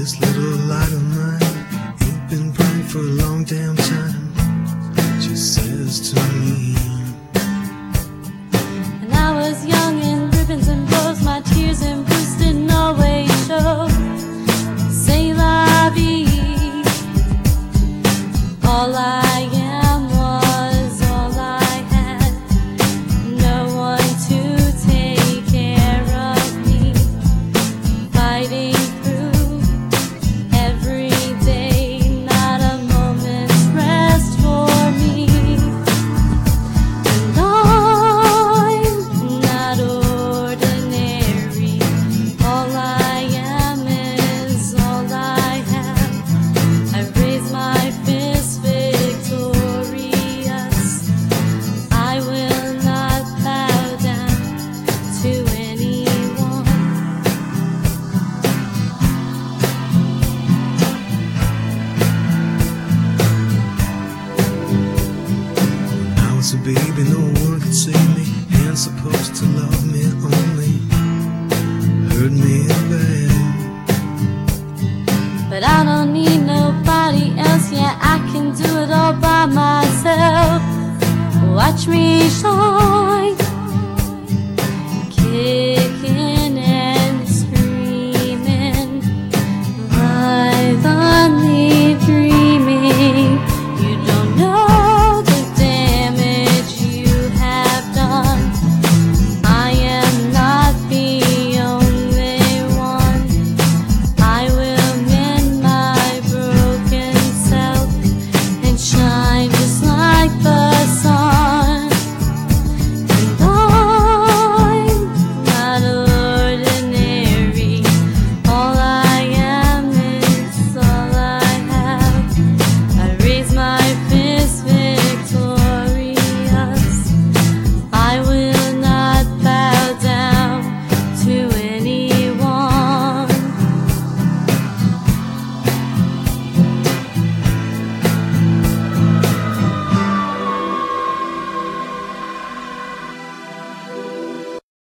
This little light of mine ain't been bright for a long damn time, she says to me. When I was young and ribbons and bows, my tears and bruise didn't always show. C'est la vie. All I am was all I had. No one to take care of me. Fighting through every day, not a moment's rest for me. And I'm not ordinary. All I am is all I have. I raise my fist victorious. I will not bow down to anyone. I was a baby, no one could save me, and supposed to love me only, hurt me bad. But I don't need nobody else, yeah, I can do it all by myself. Watch me shine.